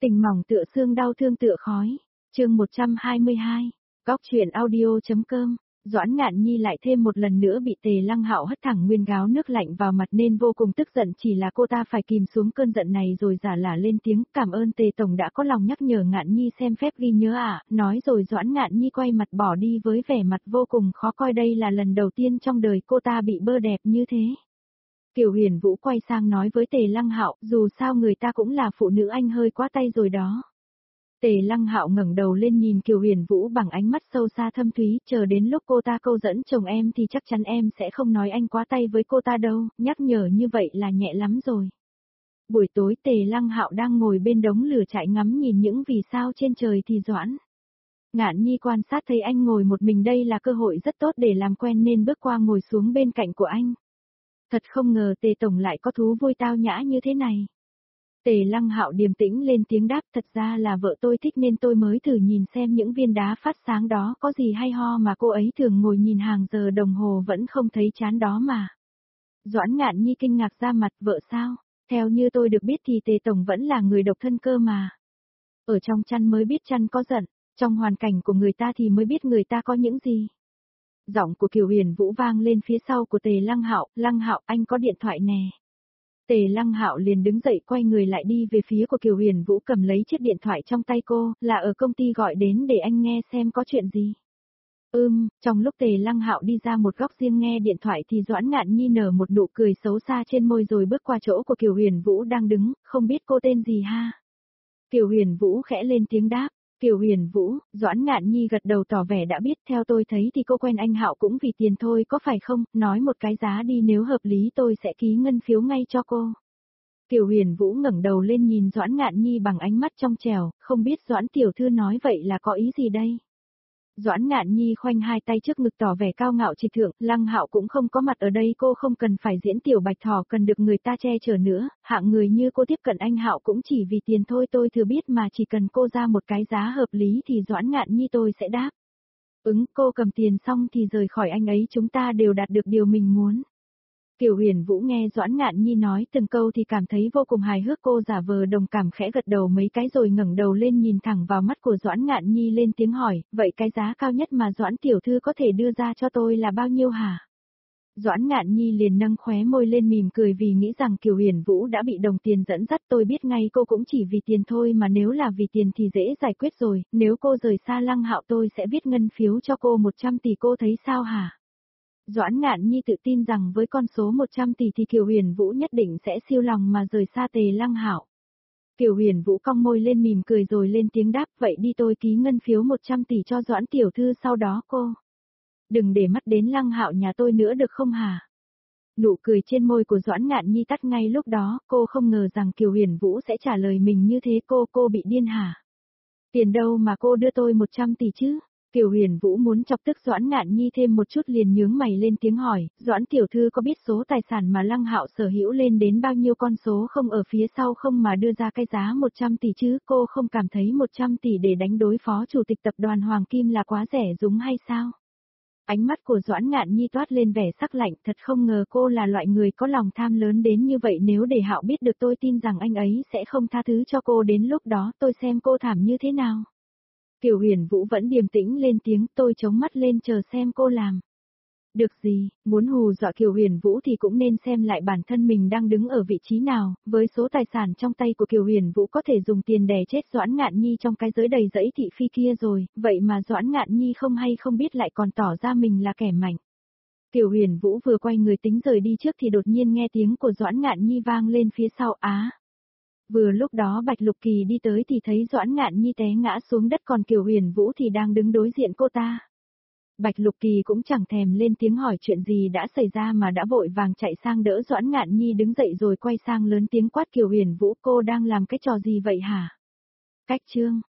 Tình mỏng tựa xương đau thương tựa khói. Chương 122. Góc truyện audio.com. Doãn Ngạn Nhi lại thêm một lần nữa bị Tề Lăng Hạo hất thẳng nguyên gáo nước lạnh vào mặt nên vô cùng tức giận, chỉ là cô ta phải kìm xuống cơn giận này rồi giả lả lên tiếng cảm ơn Tề Tổng đã có lòng nhắc nhở Ngạn Nhi xem phép ghi nhớ ạ. Nói rồi Doãn Ngạn Nhi quay mặt bỏ đi với vẻ mặt vô cùng khó coi, đây là lần đầu tiên trong đời cô ta bị bơ đẹp như thế. Kiều Huyền Vũ quay sang nói với Tề Lăng Hạo, dù sao người ta cũng là phụ nữ, anh hơi quá tay rồi đó. Tề Lăng Hạo ngẩng đầu lên nhìn Kiều Huyền Vũ bằng ánh mắt sâu xa thâm thúy, chờ đến lúc cô ta câu dẫn chồng em thì chắc chắn em sẽ không nói anh quá tay với cô ta đâu, nhắc nhở như vậy là nhẹ lắm rồi. Buổi tối Tề Lăng Hạo đang ngồi bên đống lửa trại ngắm nhìn những vì sao trên trời thì Doãn Ngạn Nhi quan sát thấy anh ngồi một mình, đây là cơ hội rất tốt để làm quen nên bước qua ngồi xuống bên cạnh của anh. Thật không ngờ Tề Tổng lại có thú vui tao nhã như thế này. Tề Lăng Hạo điềm tĩnh lên tiếng đáp, thật ra là vợ tôi thích nên tôi mới thử nhìn xem những viên đá phát sáng đó có gì hay ho mà cô ấy thường ngồi nhìn hàng giờ đồng hồ vẫn không thấy chán đó mà. Doãn Ngạn Nhi kinh ngạc ra mặt, vợ sao? Theo như tôi được biết thì Tề Tổng vẫn là người độc thân cơ mà. Ở trong chăn mới biết chăn có giận, trong hoàn cảnh của người ta thì mới biết người ta có những gì. Giọng của Kiều Huyền Vũ vang lên phía sau của Tề Lăng Hạo, anh có điện thoại nè. Tề Lăng Hạo liền đứng dậy quay người lại đi về phía của Kiều Huyền Vũ, cầm lấy chiếc điện thoại trong tay cô, là ở công ty gọi đến để anh nghe xem có chuyện gì. Trong lúc Tề Lăng Hạo đi ra một góc riêng nghe điện thoại thì Doãn Ngạn Nhi nở một nụ cười xấu xa trên môi rồi bước qua chỗ của Kiều Huyền Vũ đang đứng, không biết cô tên gì ha? Kiều Huyền Vũ khẽ lên tiếng đáp. Kiều Huyền Vũ, Doãn Ngạn Nhi gật đầu tỏ vẻ đã biết, theo tôi thấy thì cô quen anh Hạo cũng vì tiền thôi có phải không, nói một cái giá đi, nếu hợp lý tôi sẽ ký ngân phiếu ngay cho cô. Kiều Huyền Vũ ngẩng đầu lên nhìn Doãn Ngạn Nhi bằng ánh mắt trong trẻo, không biết Doãn tiểu thư nói vậy là có ý gì đây? Doãn Ngạn Nhi khoanh hai tay trước ngực tỏ vẻ cao ngạo trịch thượng, Lăng Hạo cũng không có mặt ở đây, cô không cần phải diễn tiểu bạch thỏ cần được người ta che chở nữa, hạng người như cô tiếp cận anh Hạo cũng chỉ vì tiền thôi, tôi thừa biết mà, chỉ cần cô ra một cái giá hợp lý thì Doãn Ngạn Nhi tôi sẽ đáp. Cô cầm tiền xong thì rời khỏi anh ấy, chúng ta đều đạt được điều mình muốn. Kiều Huyền Vũ nghe Doãn Ngạn Nhi nói từng câu thì cảm thấy vô cùng hài hước, cô giả vờ đồng cảm khẽ gật đầu mấy cái rồi ngẩng đầu lên nhìn thẳng vào mắt của Doãn Ngạn Nhi lên tiếng hỏi, vậy cái giá cao nhất mà Doãn tiểu thư có thể đưa ra cho tôi là bao nhiêu hả? Doãn Ngạn Nhi liền nâng khóe môi lên mỉm cười vì nghĩ rằng Kiều Huyền Vũ đã bị đồng tiền dẫn dắt, tôi biết ngay cô cũng chỉ vì tiền thôi mà, nếu là vì tiền thì dễ giải quyết rồi, nếu cô rời xa Lăng Hạo tôi sẽ viết ngân phiếu cho cô 100 tỷ, cô thấy sao hả? Doãn Ngạn Nhi tự tin rằng với con số 100 tỷ thì Kiều Huyền Vũ nhất định sẽ siêu lòng mà rời xa Tề Lăng Hạo. Kiều Huyền Vũ cong môi lên mỉm cười rồi lên tiếng đáp, vậy đi, tôi ký ngân phiếu 100 tỷ cho Doãn tiểu thư, sau đó cô đừng để mắt đến Lăng Hạo nhà tôi nữa được không hả? Nụ cười trên môi của Doãn Ngạn Nhi tắt ngay lúc đó, cô không ngờ rằng Kiều Huyền Vũ sẽ trả lời mình như thế, cô bị điên hả? Tiền đâu mà cô đưa tôi 100 tỷ chứ? Kiều Huyền Vũ muốn chọc tức Doãn Ngạn Nhi thêm một chút liền nhướng mày lên tiếng hỏi, Doãn tiểu thư có biết số tài sản mà Lăng Hạo sở hữu lên đến bao nhiêu, con số không ở phía sau không mà đưa ra cái giá 100 tỷ chứ, cô không cảm thấy 100 tỷ để đánh đối phó chủ tịch tập đoàn Hoàng Kim là quá rẻ rúng hay sao? Ánh mắt của Doãn Ngạn Nhi toát lên vẻ sắc lạnh, thật không ngờ cô là loại người có lòng tham lớn đến như vậy, nếu để Hạo biết được tôi tin rằng anh ấy sẽ không tha thứ cho cô, đến lúc đó tôi xem cô thảm như thế nào. Kiều Huyền Vũ vẫn điềm tĩnh lên tiếng, tôi chống mắt lên chờ xem cô làm được gì, muốn hù dọa Kiều Huyền Vũ thì cũng nên xem lại bản thân mình đang đứng ở vị trí nào, với số tài sản trong tay của Kiều Huyền Vũ có thể dùng tiền đè chết Doãn Ngạn Nhi trong cái giới đầy rẫy thị phi kia rồi, vậy mà Doãn Ngạn Nhi không hay không biết lại còn tỏ ra mình là kẻ mạnh. Kiều Huyền Vũ vừa quay người tính rời đi trước thì đột nhiên nghe tiếng của Doãn Ngạn Nhi vang lên phía sau, Vừa lúc đó Bạch Lục Kỳ đi tới thì thấy Doãn Ngạn Nhi té ngã xuống đất, còn Kiều Huyền Vũ thì đang đứng đối diện cô ta. Bạch Lục Kỳ cũng chẳng thèm lên tiếng hỏi chuyện gì đã xảy ra mà đã vội vàng chạy sang đỡ Doãn Ngạn Nhi đứng dậy rồi quay sang lớn tiếng quát, Kiều Huyền Vũ, cô đang làm cái trò gì vậy hả? Cách chương